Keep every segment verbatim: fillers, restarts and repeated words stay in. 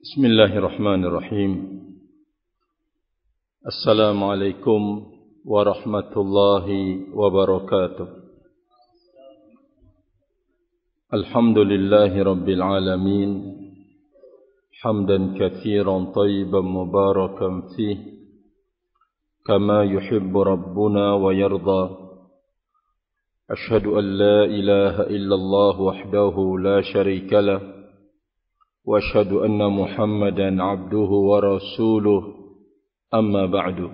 Bismillahirrahmanirrahim. Assalamualaikum warahmatullahi wabarakatuh. Alhamdulillahi rabbil alamin. Hamdan katsiran tayyiban mubarakan fih, kama yuhibbu rabbuna wa yarda. Ashhadu an la ilaha illallah wahdahu la syarika lah, wa ashhadu anna Muhammadan abduhu wa rasuluh. Amma ba'du.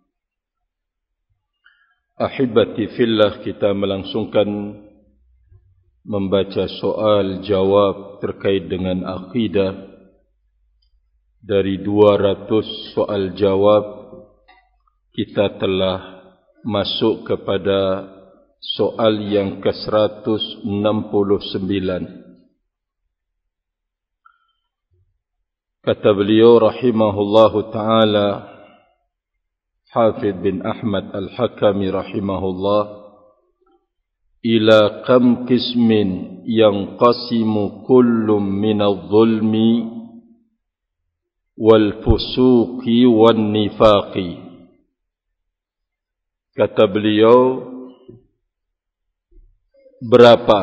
Ahibati fillah, kita melangsungkan membaca soal jawab terkait dengan akidah. Dari dua ratus soal jawab, kita telah masuk kepada soal yang ke seratus enam puluh sembilan. Kata beliau rahimahullahu ta'ala, Hafidh bin Ahmad al-Hakami rahimahullah, ila kam qismin yanqasimu kullum minal zulmi wal fusuqi wan nifaqi. Kata beliau, berapa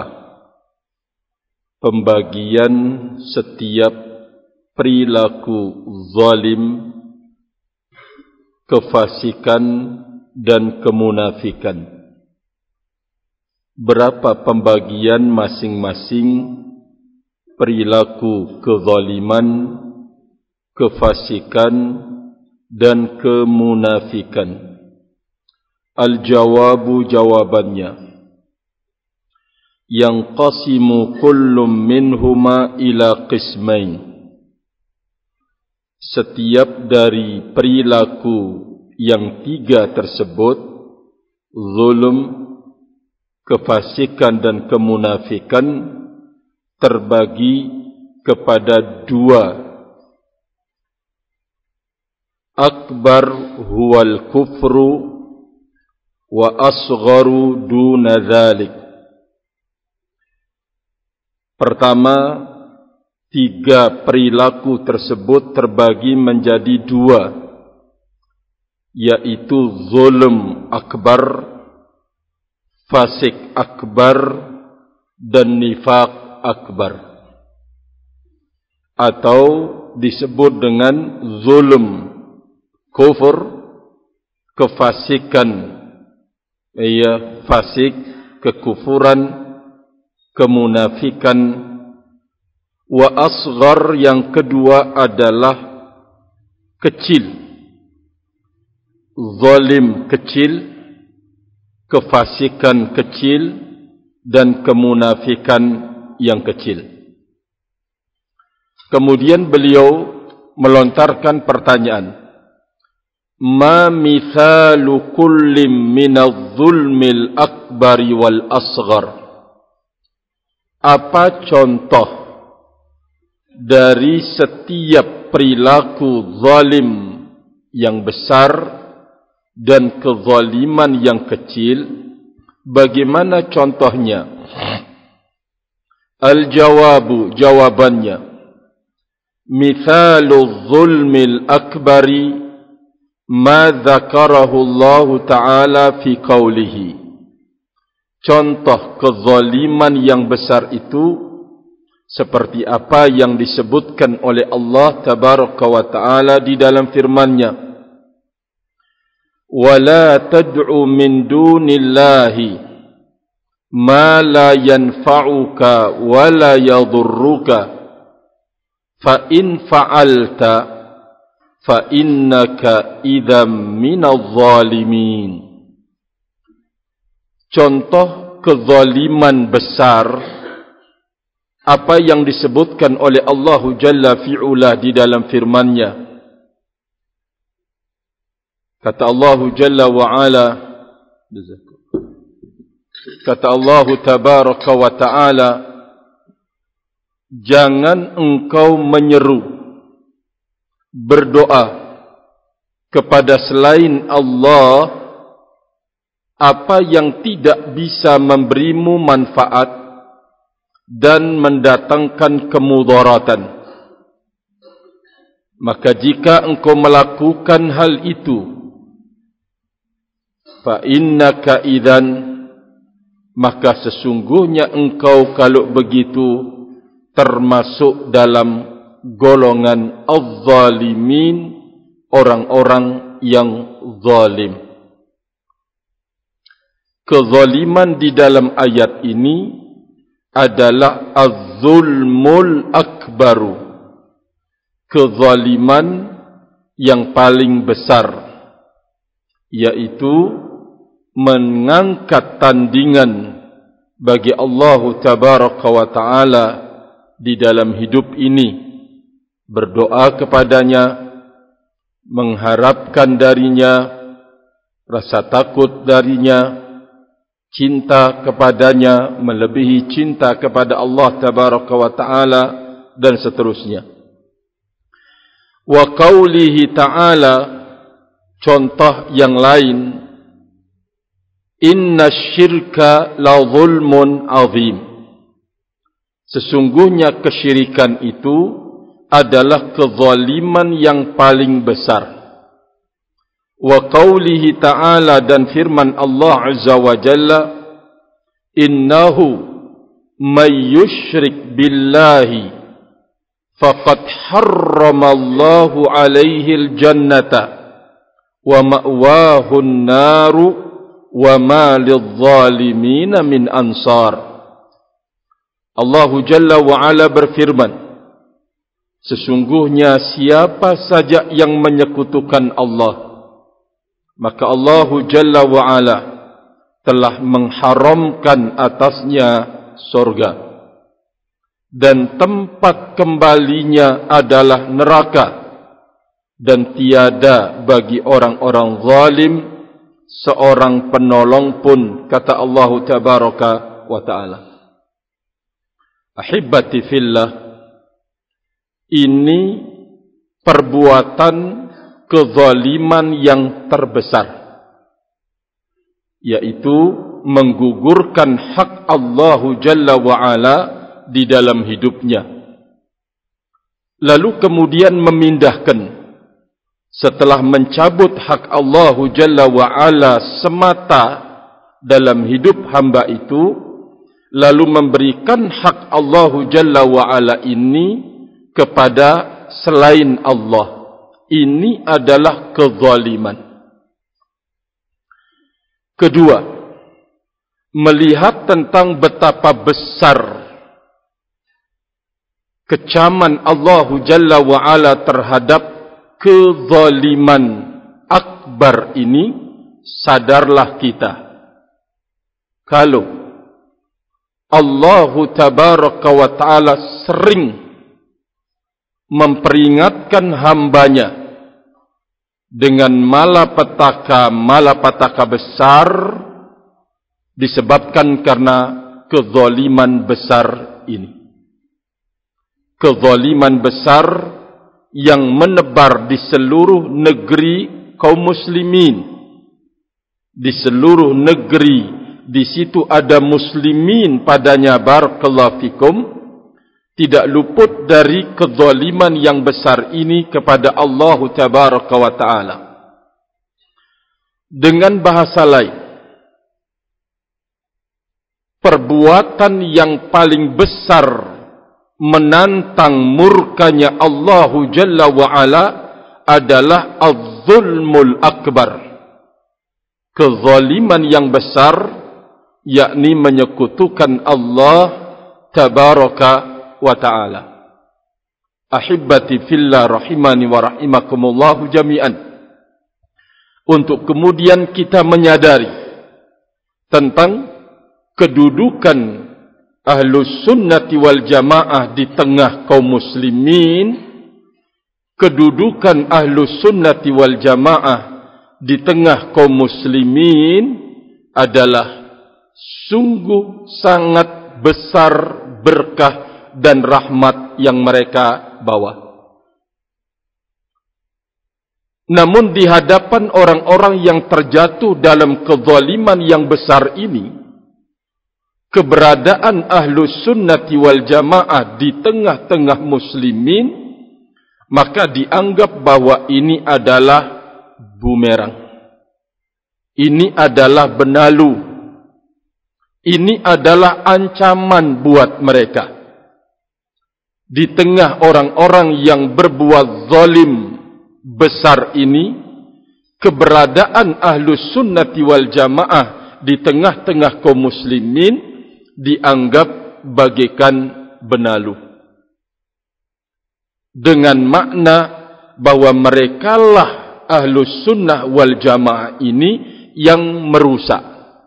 pembagian setiap perilaku zalim, kefasikan dan kemunafikan? Berapa pembagian masing-masing perilaku kezaliman, kefasikan dan kemunafikan? Al-jawabu, jawabannya, yang qasimu kullum minhuma ila qismain. Setiap dari perilaku yang tiga tersebut, zulm, kefasikan dan kemunafikan, terbagi kepada dua. Akbar huwal kufru wa asgharu duna dhalik. Pertama, tiga perilaku tersebut terbagi menjadi dua, yaitu zulm akbar, fasik akbar, dan nifaq akbar, atau disebut dengan zulm kufur, kefasikan, ia fasik, kekufuran, kemunafikan. Wa asghar, yang kedua adalah kecil, zalim kecil, kefasikan kecil, dan kemunafikan yang kecil. Kemudian beliau melontarkan pertanyaan, ma mithalu kullim minadh zulmil akbari wal asghar? Apa contoh dari setiap perilaku zalim yang besar dan kezaliman yang kecil? Bagaimana contohnya? Al-jawabu, jawabannya, mithalu zulmil akbari ma dzakarahu Allah Ta'ala fi qawlihi. Contoh kezaliman yang besar itu seperti apa yang disebutkan oleh Allah Tabaraka wa Ta'ala di dalam firman-Nya, وَلَا تَدْعُ مِنْ دُونِ اللَّهِ مَا لَا يَنْفَعُكَ وَلَا يَضُرُّكَ فَإِنْ فَعَلْتَ فَإِنَّكَ إِذًا مِنَ الظَّالِمِينَ. Contoh kezaliman besar, apa yang disebutkan oleh Allah Jalla fi'ula di dalam firman-Nya. Kata Allah Jalla wa'ala, kata Allah Tabaraka wa Ta'ala, jangan engkau menyeru, berdoa kepada selain Allah apa yang tidak bisa memberimu manfaat dan mendatangkan kemudaratan. Maka jika engkau melakukan hal itu, fa innaka idzan, maka sesungguhnya engkau kalau begitu termasuk dalam golongan az-zalimin, orang-orang yang zalim. Kezaliman di dalam ayat ini adalah az-zulmul akbaru, kezaliman yang paling besar, yaitu mengangkat tandingan bagi Allah Tabaraka wa Ta'ala di dalam hidup ini, berdoa kepadanya, mengharapkan darinya, rasa takut darinya, cinta kepadanya melebihi cinta kepada Allah Tabaraka wa Ta'ala, dan seterusnya. Wa qawlihi ta'ala, contoh yang lain, inna syirka la zulmun azim, sesungguhnya kesyirikan itu adalah kezaliman yang paling besar. Wa qawlihi ta'ala, dan firman Allah Azza wa Jalla, innahu may yushrik billahi faqad harramallahu alaihi al-jannata wa ma'wahu an-naru wa ma lidh-dhalimina min ansar. Allah Jalla wa Ala berfirman, sesungguhnya siapa saja yang menyekutukan Allah, maka Allah Jalla wa Ala telah mengharamkan atasnya surga, dan tempat kembalinya adalah neraka, dan tiada bagi orang-orang zalim seorang penolong pun, kata Allah Tabaraka wa Ta'ala. Ahibbati fillah, ini perbuatan kezaliman yang terbesar, yaitu menggugurkan hak Allah Jalla wa Ala di dalam hidupnya, lalu kemudian memindahkan, setelah mencabut hak Allah Jalla wa Ala semata dalam hidup hamba itu, lalu memberikan hak Allah Jalla wa Ala ini kepada selain Allah. Ini adalah kezaliman. Kedua, melihat tentang betapa besar kecaman Allah Jalla wa Ala terhadap kezaliman akbar ini, sadarlah kita kalau Allah Tabaraka wa Ta'ala sering memperingatkan hambanya dengan malapetaka-malapetaka besar disebabkan karena kezaliman besar ini. Kezaliman besar yang menebar di seluruh negeri kaum muslimin. Di seluruh negeri, di situ ada muslimin padanya, barakallahu fikum, tidak luput dari kezaliman yang besar ini kepada Allah Tabaraka wa Ta'ala. Dengan bahasa lain, perbuatan yang paling besar menantang murkanya Allah Jalla wa Ala adalah az-zulmul akbar, kezaliman yang besar, yakni menyekutukan Allah Tabaraka wa ta'ala. Ahibbati fillah rahimani wa rahimakumullahu jami'an. Untuk kemudian kita menyadari tentang kedudukan Ahlus Sunnati wal Jamaah di tengah kaum muslimin, kedudukan Ahlus Sunnati wal Jamaah di tengah kaum muslimin adalah sungguh sangat besar berkah dan rahmat yang mereka bawa. Namun di hadapan orang-orang yang terjatuh dalam kezaliman yang besar ini, keberadaan Ahlus Sunnati wal Jamaah di tengah-tengah muslimin maka dianggap bahwa ini adalah bumerang. Ini adalah benalu. Ini adalah ancaman buat mereka. Di tengah orang-orang yang berbuat zalim besar ini, keberadaan Ahlus Sunnati wal Jamaah di tengah-tengah kaum muslimin dianggap bagaikan benalu. Dengan makna bahwa merekalah Ahlus Sunnah wal Jamaah ini yang merusak.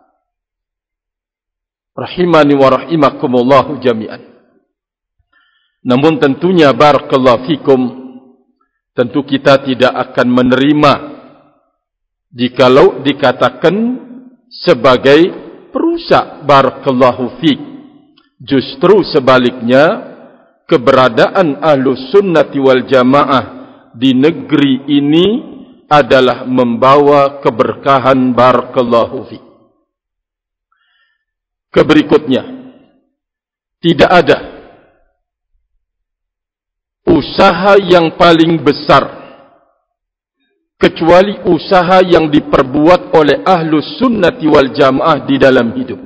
Rahimani wa rahimakumullahu jami'an. Namun tentunya barakallahu fikum, tentu kita tidak akan menerima jikalau dikatakan sebagai perusak. Barakallahu fik. Justru sebaliknya, keberadaan Ahlus Sunnati wal Jamaah di negeri ini adalah membawa keberkahan. Barakallahu fik. Keberikutnya, tidak ada usaha yang paling besar kecuali usaha yang diperbuat oleh Ahlus Sunnati wal Jamaah di dalam hidup.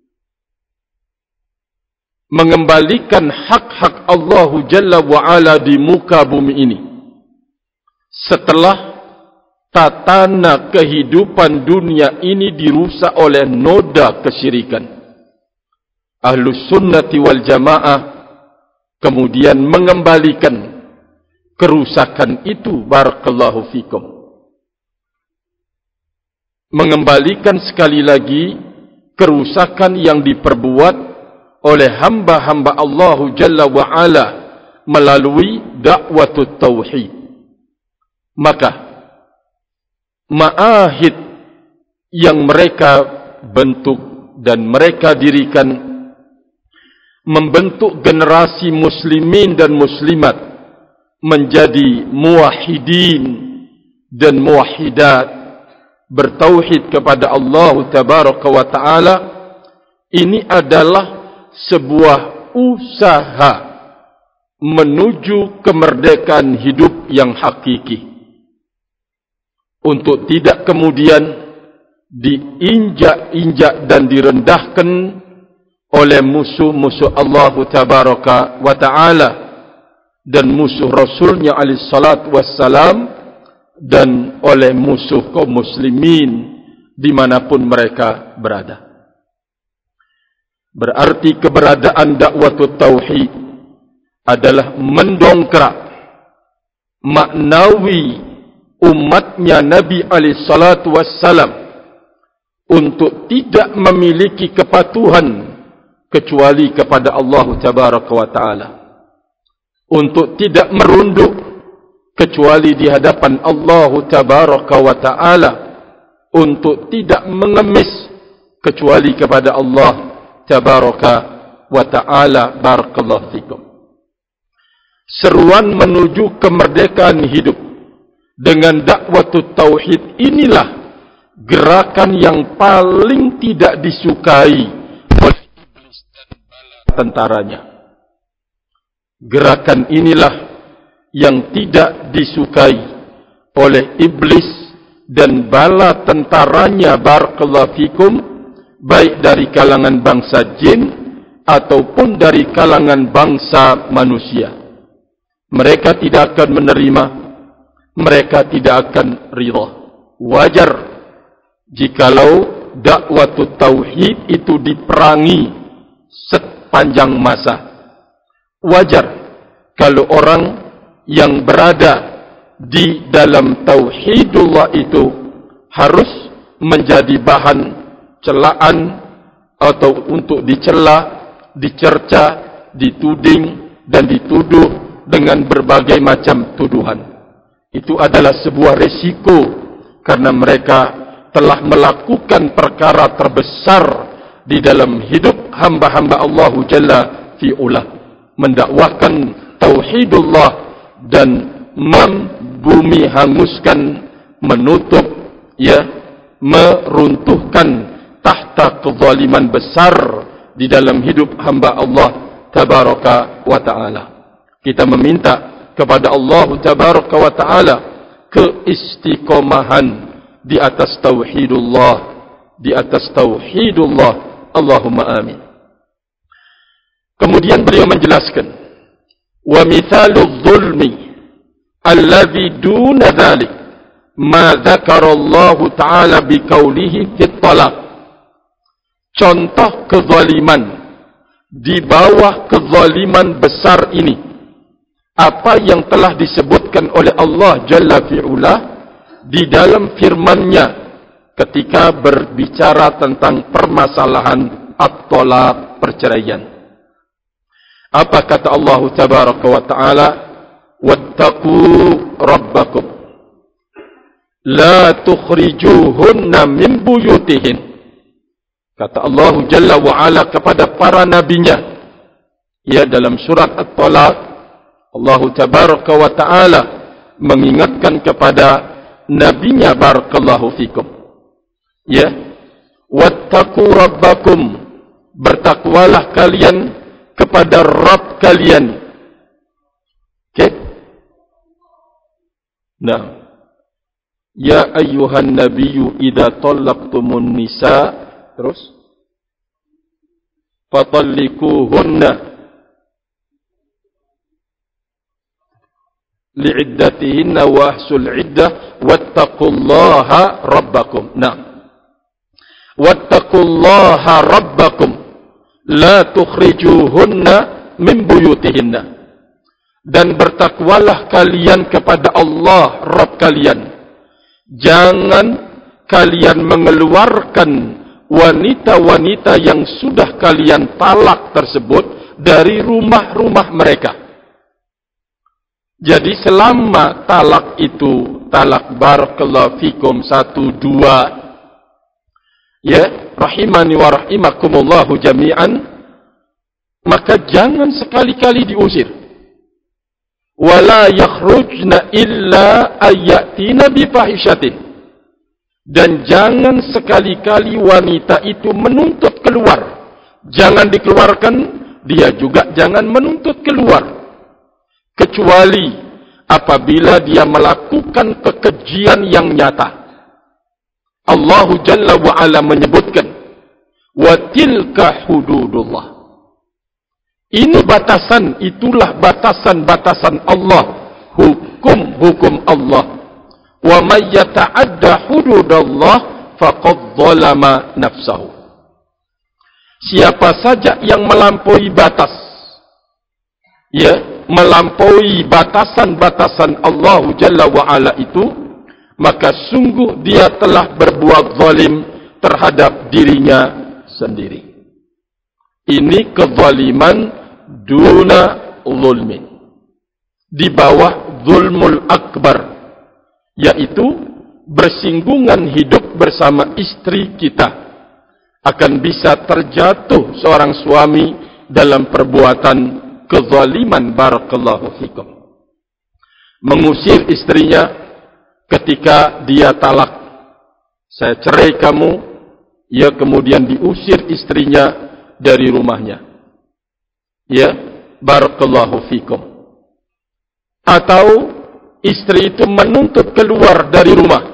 Mengembalikan hak-hak Allah Jalla wa'ala di muka bumi ini. Setelah tatana kehidupan dunia ini dirusak oleh noda kesyirikan, Ahlus Sunnati wal Jamaah kemudian mengembalikan kerusakan itu. Barakallahu fikum. Mengembalikan sekali lagi kerusakan yang diperbuat oleh hamba-hamba Allah Jalla wa'ala melalui dakwatut tauhid. Maka ma'ahid yang mereka bentuk dan mereka dirikan membentuk generasi muslimin dan muslimat menjadi muwahhidin dan muwahhidat, bertauhid kepada Allah Tabaraka wa Ta'ala. Ini adalah sebuah usaha menuju kemerdekaan hidup yang hakiki, untuk tidak kemudian diinjak-injak dan direndahkan oleh musuh-musuh Allah Tabaraka wa Ta'ala dan musuh Rasulnya alaihi salatu wassalam, dan oleh musuh kaum muslimin dimanapun mereka berada. Berarti keberadaan dakwatut tauhid adalah mendongkrak maknawi umatnya Nabi alaihi salatu wassalam untuk tidak memiliki kepatuhan kecuali kepada Allah Tabaraka wa Ta'ala, untuk tidak merunduk kecuali di hadapan Allah Tabaraka wa Ta'ala, untuk tidak mengemis kecuali kepada Allah Tabaraka wa Ta'ala. Barakallahu fikum. Seruan menuju kemerdekaan hidup dengan dakwatut tauhid inilah gerakan yang paling tidak disukai oleh iblis dan bala tentaranya. Gerakan inilah yang tidak disukai oleh iblis dan bala tentaranya. Barakallahu fikum. Baik dari kalangan bangsa jin ataupun dari kalangan bangsa manusia. Mereka tidak akan menerima, mereka tidak akan ridha. Wajar jikalau dakwatut tauhid itu diperangi sepanjang masa. Wajar kalau orang yang berada di dalam tauhidullah itu harus menjadi bahan celaan atau untuk dicela, dicerca, dituding dan dituduh dengan berbagai macam tuduhan. Itu adalah sebuah resiko karena mereka telah melakukan perkara terbesar di dalam hidup hamba-hamba Allah Jalla fi'ulah, mendakwahkan tauhidullah dan membumi hanguskan, menutup, ya, meruntuhkan tahta kezaliman besar di dalam hidup hamba Allah Tabaraka wa Ta'ala. Kita meminta kepada Allah Tabaraka wa Ta'ala keistiqomahan di atas tauhidullah, di atas tauhidullah. Allahumma amin. Kemudian beliau menjelaskan, wa mithalu dhulmi alladhi duna dhalik ma dzakara Allah Ta'ala biqaulihi fit talaq. Contoh kezaliman di bawah kezaliman besar ini, apa yang telah disebutkan oleh Allah Jalla fi'ula di dalam firman-Nya ketika berbicara tentang permasalahan at-talaq, perceraian. Apa kata Allah Tabaraka wa Ta'ala? Wattaqu rabbakum la tukhrijuhunna min buyutihin. Kata Allah Jalla wa'ala kepada para nabinya, ya, dalam surat At-Talaq, Allah Tabaraka wa Ta'ala mengingatkan kepada nabinya, barakallahu fikum, ya, wattaqu rabbakum, bertakwalah kalian kepada Rabb kalian. Oke? Okay? Nah, ya ayyuhan nabiyyu idza talaqtumun nisa, terus fatalliquhunna li'iddatihinna wa ahsul iddah wattaqullaha rabbakum. Nah, wattaqullaha rabbakum la tukhrijuhunna min buyutihinna, dan bertakwalah kalian kepada Allah Rabb kalian, jangan kalian mengeluarkan wanita-wanita yang sudah kalian talak tersebut dari rumah-rumah mereka. Jadi selama talak itu talak barakallahu fikum satu dua, ya, rahimani wa rahimakumullahu jami'an, maka jangan sekali-kali diusir. Wala yakhrujna illa ayatina bifahishatin, dan jangan sekali-kali wanita itu menuntut keluar. Jangan dikeluarkan, dia juga jangan menuntut keluar, kecuali apabila dia melakukan kekejian yang nyata. Allah Jalla wa'ala menyebutkan, wa tilka hududullah. Ini batasan, itulah batasan-batasan Allah, hukum-hukum Allah. Wa may yata'adda hududallah faqad zalama nafsahu. Siapa saja yang melampaui batas, ya, melampaui batasan-batasan Allah Jalla wa'ala itu, maka sungguh dia telah berbuat zalim terhadap dirinya sendiri. Ini kezaliman duna zulmin, di bawah zulmul akbar, yaitu bersinggungan hidup bersama istri kita. Akan bisa terjatuh seorang suami dalam perbuatan kezaliman, barakallahu fikum, mengusir istrinya ketika dia talak, saya cerai kamu, ya, kemudian diusir istrinya dari rumahnya, ya, barakallahu fikum. Atau istri itu menuntut keluar dari rumah.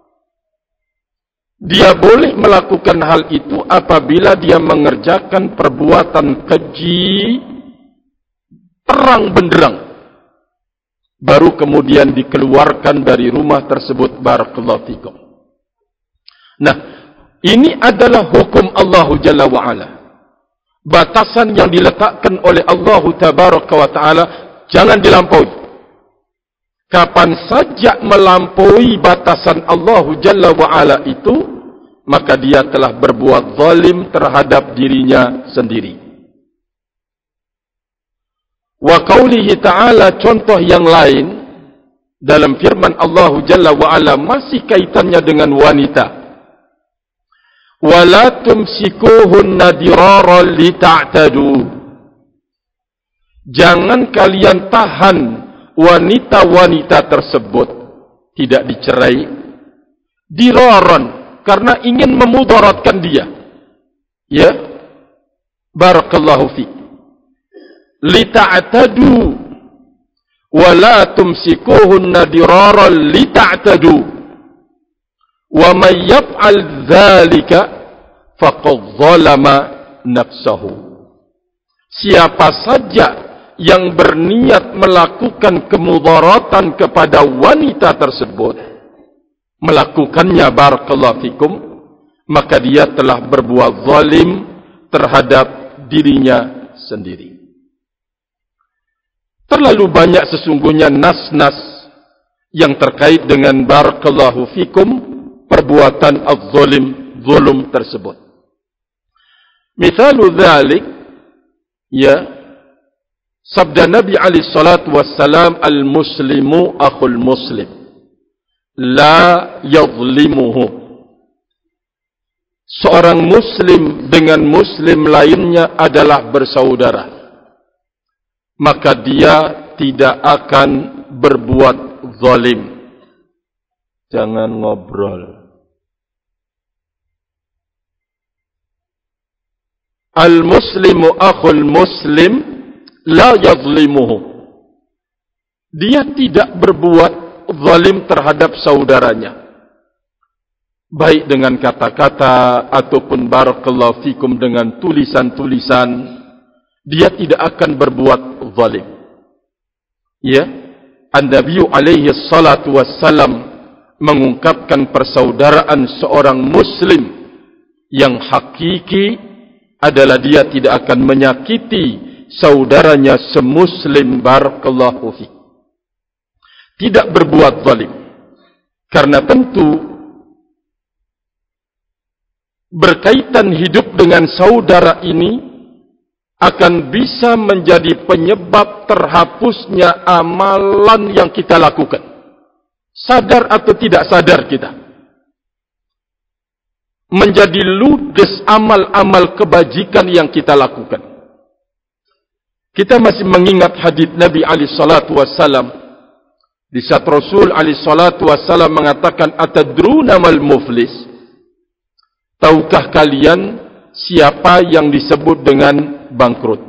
Dia boleh melakukan hal itu apabila dia mengerjakan perbuatan keji terang benderang, baru kemudian dikeluarkan dari rumah tersebut, barakallahu fikum. Nah, ini adalah hukum Allah Jalla wa'ala, batasan yang diletakkan oleh Allah Tabaraka wa Ta'ala, jangan dilampaui. Kapan saja melampaui batasan Allah Jalla wa'ala itu, maka dia telah berbuat zalim terhadap dirinya sendiri. Wa qawlihi ta'ala, contoh yang lain dalam firman Allah Jalla wa'ala, masih kaitannya dengan wanita. Wala tumsikuhunna diraran lita'tadu. Jangan kalian tahan wanita-wanita tersebut, tidak dicerai, diraran, karena ingin memudaratkan dia, ya, barakallahu fi, lita'tadu, wa la tumsikuhunna diraran lita'tadu wa man yaf'al dzalika faqad zalama nafsahu. Siapa saja yang berniat melakukan kemudaratan kepada wanita tersebut, melakukannya barakallahu fikum, maka dia telah berbuat zalim terhadap dirinya sendiri. Terlalu banyak sesungguhnya nas-nas yang terkait dengan barakallahu fikum perbuatan az-zalim, zulum tersebut. Misalu dzalik, ya, sabda Nabi alaihi salatu wassalam, al-muslimu akhul muslim la yadhlimuhu. Seorang muslim dengan muslim lainnya adalah bersaudara, maka dia tidak akan berbuat zalim. Jangan ngobrol. Al-muslimu akhul muslim la yadhlimuhu. Dia tidak berbuat zalim terhadap saudaranya, baik dengan kata-kata ataupun barakallahu fikum dengan tulisan-tulisan. Dia tidak akan berbuat zalim. Ya, An-Nabi alaihi salatu wassalam mengungkapkan persaudaraan seorang muslim yang hakiki adalah dia tidak akan menyakiti saudaranya semuslim barakallahu fi. Tidak berbuat zalim. Karena tentu berkaitan hidup dengan saudara ini akan bisa menjadi penyebab terhapusnya amalan yang kita lakukan. Sadar atau tidak sadar kita, menjadi ludes amal-amal kebajikan yang kita lakukan. Kita masih mengingat hadis Nabi alaihi salatu wassalam, di saat Rasul alaihi salatu wassalam mengatakan, atadruna mal muflis? Tahukah kalian siapa yang disebut dengan bangkrut?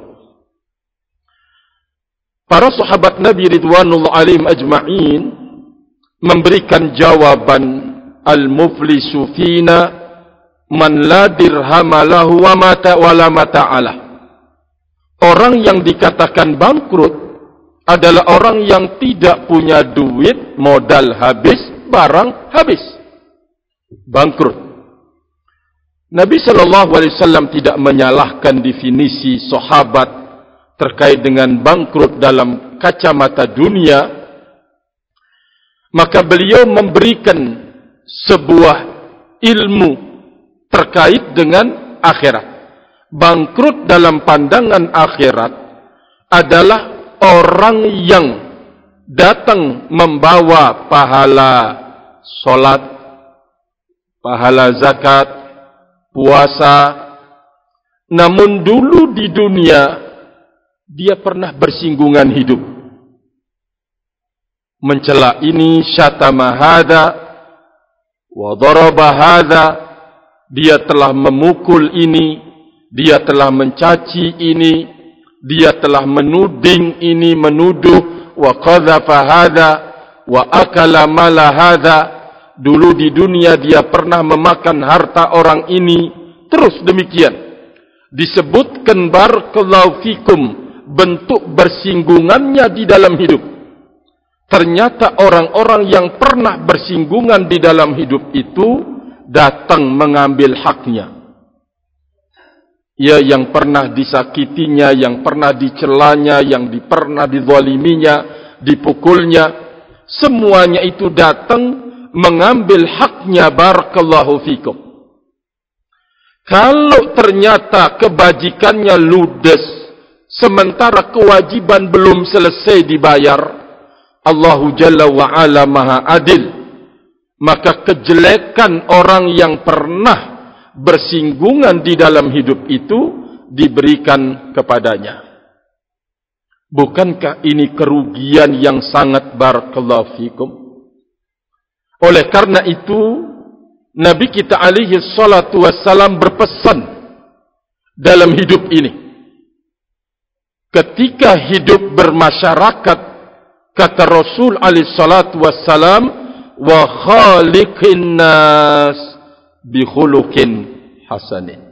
Para sahabat Nabi ridwanullah alaihim ajma'in memberikan jawaban, al-muflisu fina man la dirhama lahu wa mata wala mata'alah. Orang yang dikatakan bangkrut adalah orang yang tidak punya duit, modal habis, barang habis. Bangkrut. Nabi sallallahu alaihi wasallam tidak menyalahkan definisi sahabat terkait dengan bangkrut dalam kacamata dunia. Maka beliau memberikan sebuah ilmu terkait dengan akhirat. Bangkrut dalam pandangan akhirat adalah orang yang datang membawa pahala solat, pahala zakat, puasa, namun dulu di dunia dia pernah bersinggungan hidup, mencela ini, syatama hadza wa daraba hadza. Dia telah memukul ini, dia telah mencaci ini, dia telah menuding ini, menuduh, wa qadhafa hadza wa akala mala hadza. Dulu di dunia dia pernah memakan harta orang ini. Terus demikian disebutkan barakallahu fikum bentuk bersinggungannya di dalam hidup. Ternyata orang-orang yang pernah bersinggungan di dalam hidup itu datang mengambil haknya. Ya, yang pernah disakitinya, yang pernah dicelanya, yang di, pernah dizaliminya, dipukulnya, semuanya itu datang mengambil haknya barakallahu fikum. Kalau ternyata kebajikannya ludes, sementara kewajiban belum selesai dibayar, Allahu Jalla wa'ala maha adil, maka kejelekan orang yang pernah bersinggungan di dalam hidup itu diberikan kepadanya. Bukankah ini kerugian yang sangat barakallahu fikum? Oleh karena itu Nabi kita alaihi salatu wassalam berpesan dalam hidup ini, ketika hidup bermasyarakat kata Rasul alaihi salatu wassalam, wa khaliqin nas bi khuluqin hasanin.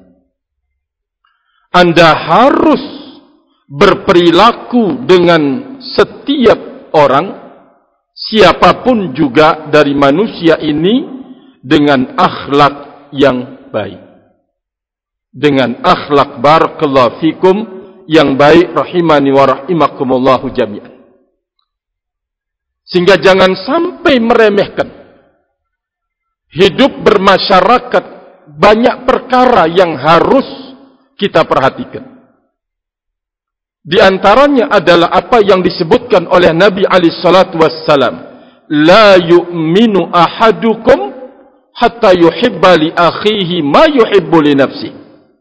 Anda harus berperilaku dengan setiap orang, siapapun juga dari manusia ini, dengan akhlak yang baik. Dengan akhlak barakallahu fikum yang baik, rahimani wa rahimakumullahu jami'an. Sehingga jangan sampai meremehkan. Hidup bermasyarakat, banyak perkara yang harus kita perhatikan. Di antaranya adalah apa yang disebutkan oleh Nabi alaihi salatu wassalam, la yu'minu ahadukum hatta yuhibba li akhihi ma yuhibbu li nafsihi.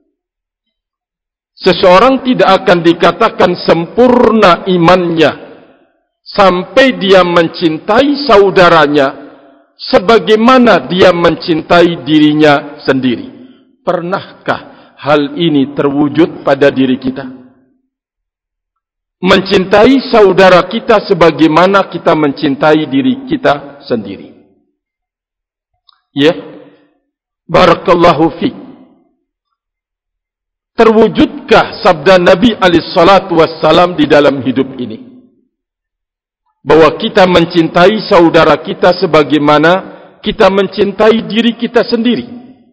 Seseorang tidak akan dikatakan sempurna imannya sampai dia mencintai saudaranya sebagaimana dia mencintai dirinya sendiri. Pernahkah hal ini terwujud pada diri kita? Mencintai saudara kita sebagaimana kita mencintai diri kita sendiri. Ya, barakallahu fiik. Terwujudkah sabda Nabi alaihi salatu wassalam di dalam hidup ini? Bahwa kita mencintai saudara kita sebagaimana kita mencintai diri kita sendiri.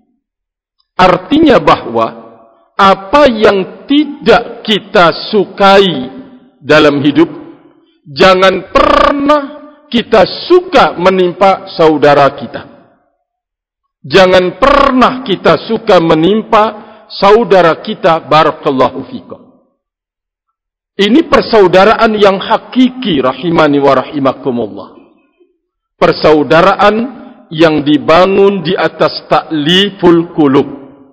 Artinya bahwa apa yang tidak kita sukai dalam hidup, jangan pernah kita suka menimpa saudara kita. Jangan pernah kita suka menimpa saudara kita, barakallahu fikum. Ini persaudaraan yang hakiki, rahimani wa rahimakumullah. Persaudaraan yang dibangun di atas ta'liful qulub.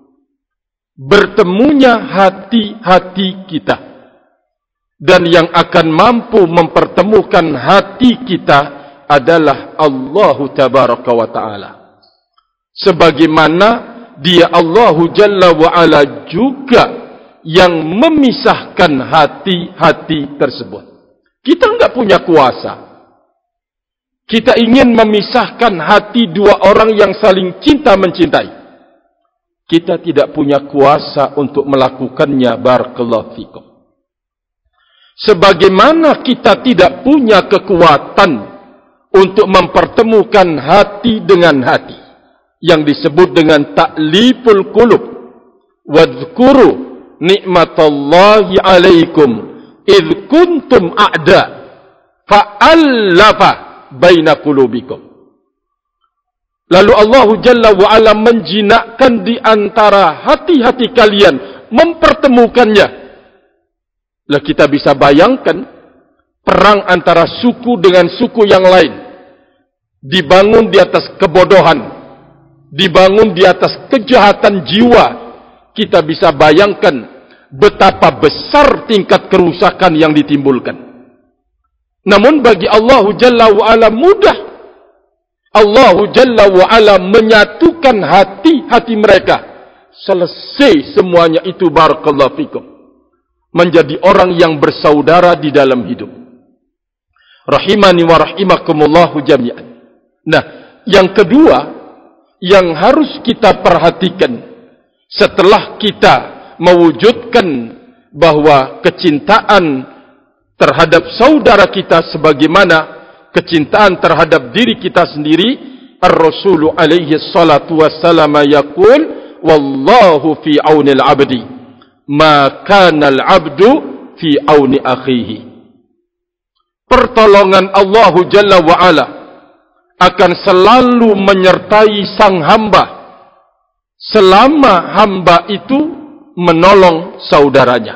Bertemunya hati-hati kita. Dan yang akan mampu mempertemukan hati kita adalah Allah tabaraka wa ta'ala. Sebagaimana dia Allah Jalla wa Ala juga yang memisahkan hati-hati tersebut. Kita enggak punya kuasa. Kita ingin memisahkan hati dua orang yang saling cinta mencintai. Kita tidak punya kuasa untuk melakukannya, barakallahu fikum. Sebagaimana kita tidak punya kekuatan untuk mempertemukan hati dengan hati, yang disebut dengan ta'liful qulub. Wadhkuru ni'matallahi alaikum idh kuntum a'da fa'allafa baina qulubikum. Lalu Allah Jalla wa'ala menjinakkan di antara hati-hati kalian, mempertemukannya. Lah kita bisa bayangkan perang antara suku dengan suku yang lain, dibangun di atas kebodohan, dibangun di atas kejahatan jiwa. Kita bisa bayangkan betapa besar tingkat kerusakan yang ditimbulkan. Namun bagi Allah Jalla wa'ala mudah. Allah Jalla wa'ala menyatukan hati-hati mereka. Selesai semuanya itu, barakallahu fikum. Menjadi orang yang bersaudara di dalam hidup. Rahimani wa rahimakumullahu jami'an. Nah, yang kedua yang harus kita perhatikan setelah kita mewujudkan bahwa kecintaan terhadap saudara kita sebagaimana kecintaan terhadap diri kita sendiri, Ar-Rasul alaihi salatu wassalam yaqul, wallahu fi aunil abdi ma kana al-abdu fi auni akhihi. Pertolongan Allah Jalla wa Ala akan selalu menyertai sang hamba selama hamba itu menolong saudaranya.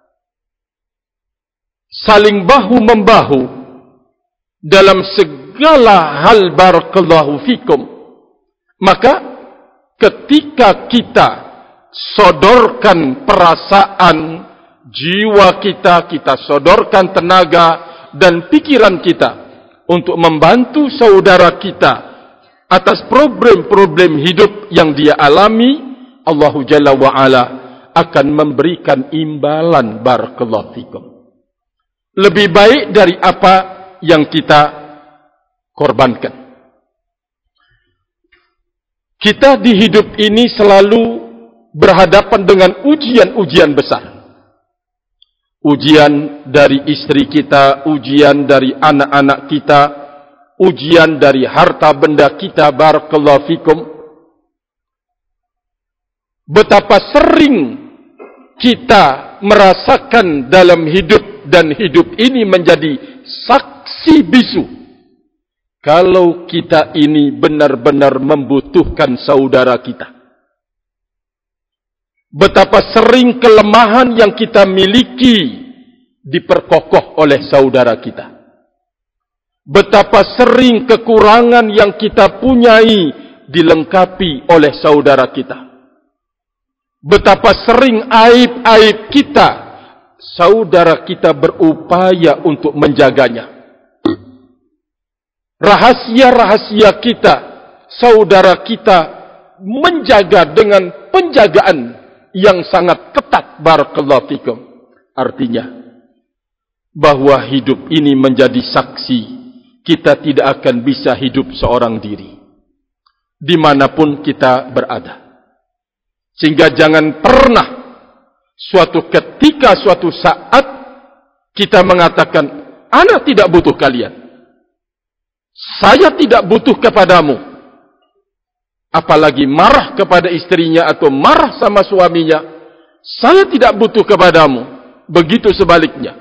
Saling bahu-membahu dalam segala hal, barakallahu fikum. Maka ketika kita sodorkan perasaan jiwa kita, kita sodorkan tenaga dan pikiran kita untuk membantu saudara kita atas problem-problem hidup yang dia alami, Allah Jalla wa'ala akan memberikan imbalan, barakallahu fikum. Lebih baik dari apa yang kita korbankan. Kita di hidup ini selalu berhadapan dengan ujian-ujian besar. Ujian dari istri kita, ujian dari anak-anak kita, ujian dari harta benda kita, barakallahu fikum. Betapa sering kita merasakan dalam hidup, dan hidup ini menjadi saksi bisu kalau kita ini benar-benar membutuhkan saudara kita. Betapa sering kelemahan yang kita miliki diperkokoh oleh saudara kita. Betapa sering kekurangan yang kita punyai dilengkapi oleh saudara kita. Betapa sering aib-aib kita, saudara kita berupaya untuk menjaganya. Rahasia-rahasia kita, saudara kita menjaga dengan penjagaan yang sangat ketat, barakallahu fikum. Artinya bahwa hidup ini menjadi saksi, kita tidak akan bisa hidup seorang diri dimanapun kita berada. Sehingga jangan pernah suatu ketika, suatu saat kita mengatakan, ana tidak butuh kalian, saya tidak butuh kepadamu. Apalagi marah kepada istrinya atau marah sama suaminya, saya tidak butuh kepadamu. Begitu sebaliknya.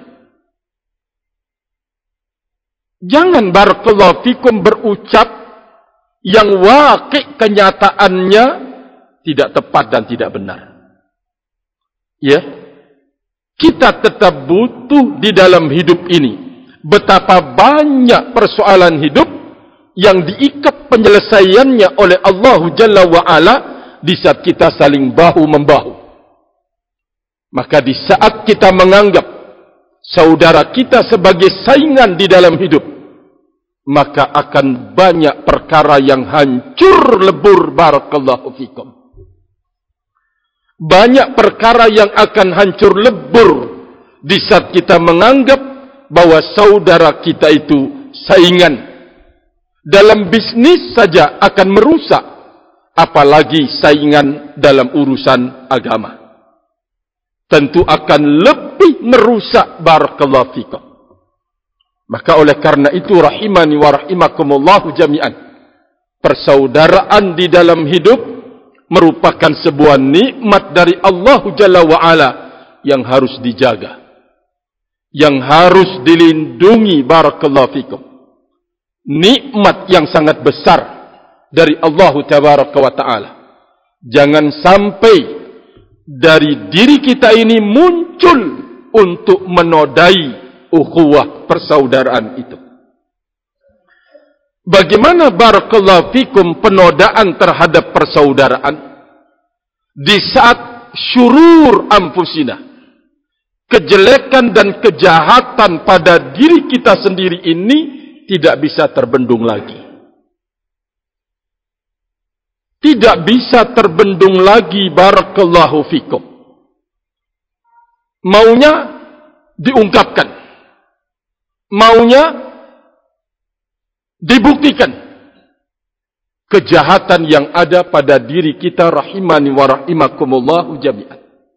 Jangan barakallahu fikum berucap yang waqi' kenyataannya tidak tepat dan tidak benar. Ya, kita tetap butuh di dalam hidup ini. Betapa banyak persoalan hidup yang diikat penyelesaiannya oleh Allah Jalla wa'ala di saat kita saling bahu-membahu. Maka di saat kita menganggap saudara kita sebagai saingan di dalam hidup, maka akan banyak perkara yang hancur lebur, barakallahu fikum. Banyak perkara yang akan hancur lebur di saat kita menganggap bahwa saudara kita itu saingan. Dalam bisnis saja akan merusak, apalagi saingan dalam urusan agama. Tentu akan lebih merusak, barakallahu fikum. Maka oleh karena itu, rahimani wa rahimakumullahu jami'an, persaudaraan di dalam hidup merupakan sebuah nikmat dari Allah Jalla wa'ala yang harus dijaga, yang harus dilindungi, barakallahu fikum. Nikmat yang sangat besar dari Allah Tabaraka wa Ta'ala. Jangan sampai dari diri kita ini muncul untuk menodai ukhuwah persaudaraan itu. Bagaimana barakallahu fikum penodaan terhadap persaudaraan? Di saat syurur anfusina, kejelekan dan kejahatan pada diri kita sendiri ini tidak bisa terbendung lagi. Tidak bisa terbendung lagi, barakallahu fikum. Maunya diungkapkan, maunya dibuktikan kejahatan yang ada pada diri kita, rahimani wa rahimakumullahu jami'an.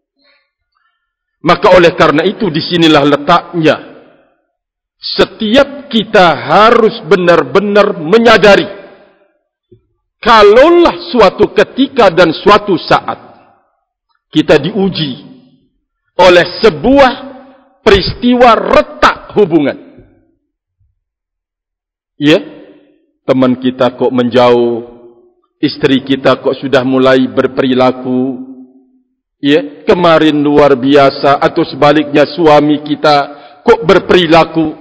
Maka oleh karena itu, disinilah letaknya setiap kita harus benar-benar menyadari, kalaulah suatu ketika dan suatu saat kita diuji oleh sebuah peristiwa retak hubungan. Ya, teman kita kok menjauh, istri kita kok sudah mulai berperilaku, ya, kemarin luar biasa, atau sebaliknya suami kita kok berperilaku.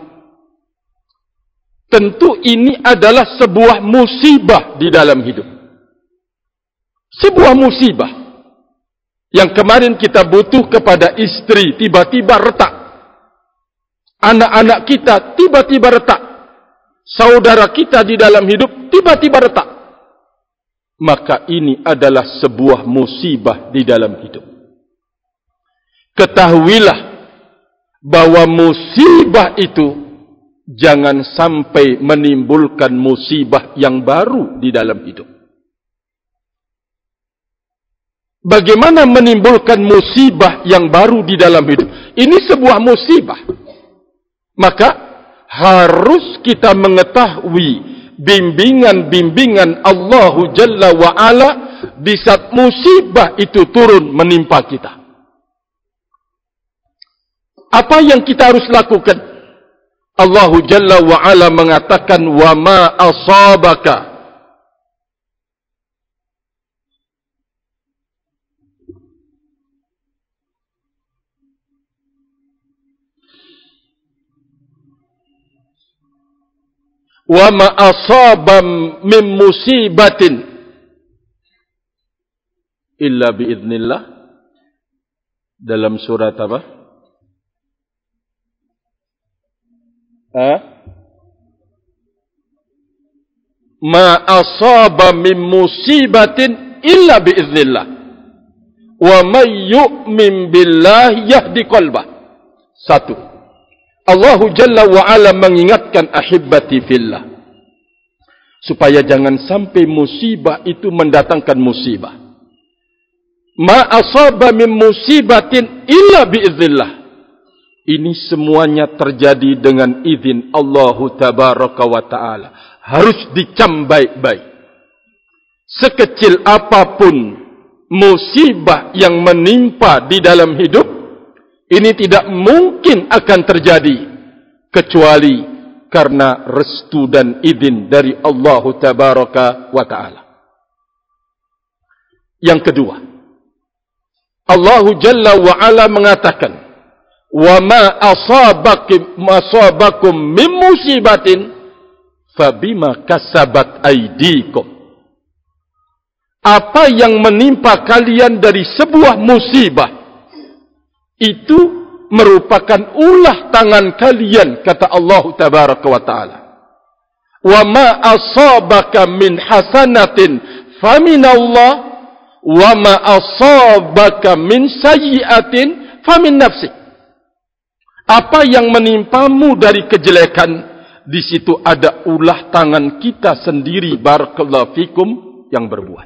Tentu ini adalah sebuah musibah di dalam hidup. Sebuah musibah. Yang kemarin kita butuh kepada istri, tiba-tiba retak. Anak-anak kita tiba-tiba retak. Saudara kita di dalam hidup tiba-tiba retak. Maka ini adalah sebuah musibah di dalam hidup. Ketahuilah bahwa musibah itu jangan sampai menimbulkan musibah yang baru di dalam hidup. Bagaimana menimbulkan musibah yang baru di dalam hidup? Ini sebuah musibah. Maka harus kita mengetahui bimbingan-bimbingan Allah Jalla wa'ala di saat musibah itu turun menimpa kita. Apa yang kita harus lakukan? Allah Jalla wa'ala mengatakan, wa ma asabaka wa ma asaba min musibatin illa biiznillah. Dalam surat apa? Ha? Ma asaba min musibatin illa biiznillah. Wa may yu'min billahi yahdi qalbah. Satu. Allah Jalla wa'ala mengingatkan ahibbati fillah, supaya jangan sampai musibah itu mendatangkan musibah. Ma asaba min musibatin illa biiznillah. Ini semuanya terjadi dengan izin Allah Tabaraka wa Ta'ala. Harus dicam baik-baik. Sekecil apapun musibah yang menimpa di dalam hidup, ini tidak mungkin akan terjadi kecuali karena restu dan izin dari Allah Tabaraka wa Ta'ala. Yang kedua, Allah Jalla wa Ala mengatakan, wa ma asabakum masabakum min musibatin fabima kasabat aydikum. Apa yang menimpa kalian dari sebuah musibah, itu merupakan ulah tangan kalian, kata Allah Tabaraka wa Ta'ala. Wa ma asabaka min hasanatin faminallah, wa ma asabaka min sayyiatin famin nafsik. Apa yang menimpamu dari kejelekan, di situ ada ulah tangan kita sendiri, barakallahu fikum, yang berbuat.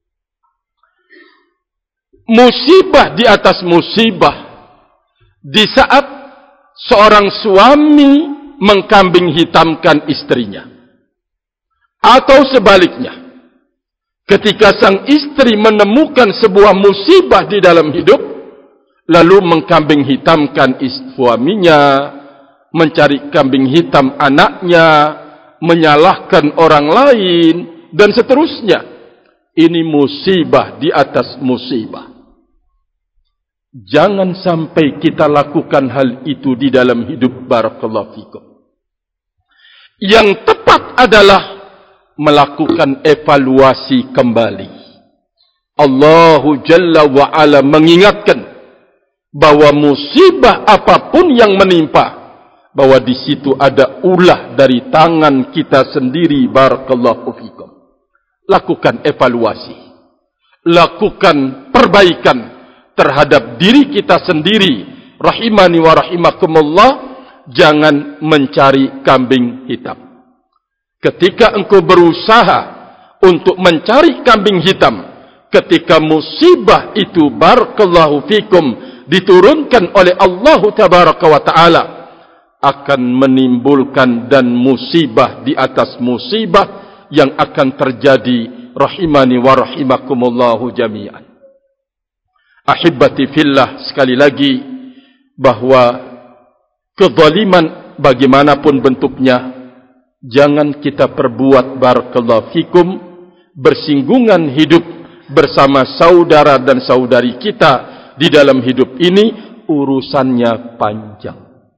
Musibah di atas musibah. Di saat seorang suami mengkambing hitamkan istrinya, atau sebaliknya, ketika sang istri menemukan sebuah musibah di dalam hidup, lalu mengkambing hitamkan suaminya, mencari kambing hitam anaknya, menyalahkan orang lain, dan seterusnya. Ini musibah di atas musibah. Jangan sampai kita lakukan hal itu di dalam hidup, barakallahu fikum. Yang tepat adalah melakukan evaluasi kembali. Allah Jalla wa Ala mengingatkan bahwa musibah apapun yang menimpa, bahwa di situ ada ulah dari tangan kita sendiri, barakallahu fikum. Lakukan evaluasi, lakukan perbaikan terhadap diri kita sendiri, rahimani wa rahimakumullah. Jangan mencari kambing hitam. Ketika engkau berusaha untuk mencari kambing hitam, ketika musibah itu, barakallahu fikum, diturunkan oleh Allah Tabaraka wa Ta'ala, akan menimbulkan dan musibah di atas musibah yang akan terjadi, rahimani wa rahimakumullahu jami'an. Ahibbati fillah, sekali lagi, bahwa kezaliman bagaimanapun bentuknya, jangan kita perbuat, barakallahu fikum, bersinggungan hidup bersama saudara dan saudari kita di dalam hidup ini. Urusannya panjang.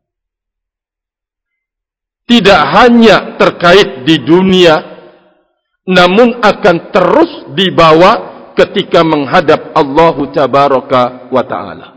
Tidak hanya terkait di dunia, namun akan terus dibawa ketika menghadap Allah Tabaraka wa Ta'ala.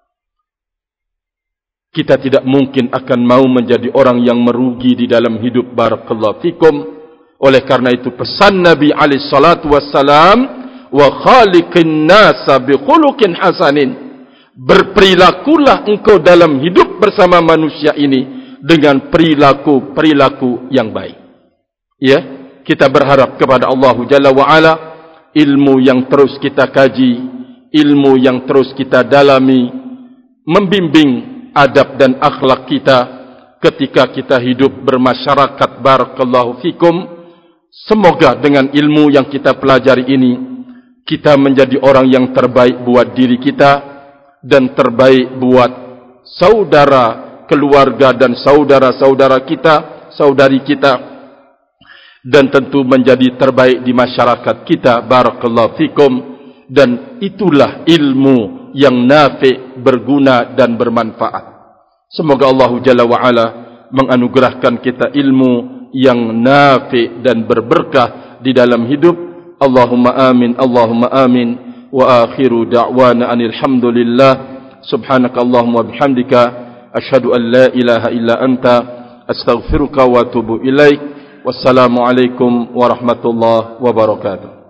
Kita tidak mungkin akan mau menjadi orang yang merugi di dalam hidup, barakallahu fikum. Oleh karena itu pesan Nabi alaihi salatu wassalam, wa khaliqin nasa bi khuluqin hasanin. Berperilakulah engkau dalam hidup bersama manusia ini dengan perilaku-perilaku yang baik. Ya, kita berharap kepada Allah Jalla wa Ala, ilmu yang terus kita kaji, ilmu yang terus kita dalami, membimbing adab dan akhlak kita ketika kita hidup bermasyarakat. Barakallahu fikum. Semoga dengan ilmu yang kita pelajari ini, kita menjadi orang yang terbaik buat diri kita dan terbaik buat saudara, keluarga dan saudara-saudara kita, saudari kita, dan tentu menjadi terbaik di masyarakat kita. Barakallahu fikum. Dan itulah ilmu yang nafi', berguna dan bermanfaat. Semoga Allah Jalla wa Ala menganugerahkan kita ilmu yang nafi' dan berberkah di dalam hidup. Allahumma amin, Allahumma amin. Wa akhiru da'wana anil hamdulillah. Subhanaka Allahumma bihamdika, asyhadu an la ilaha illa anta, astaghfiruka wa atubu ilaik. Wassalamualaikum warahmatullahi wabarakatuh.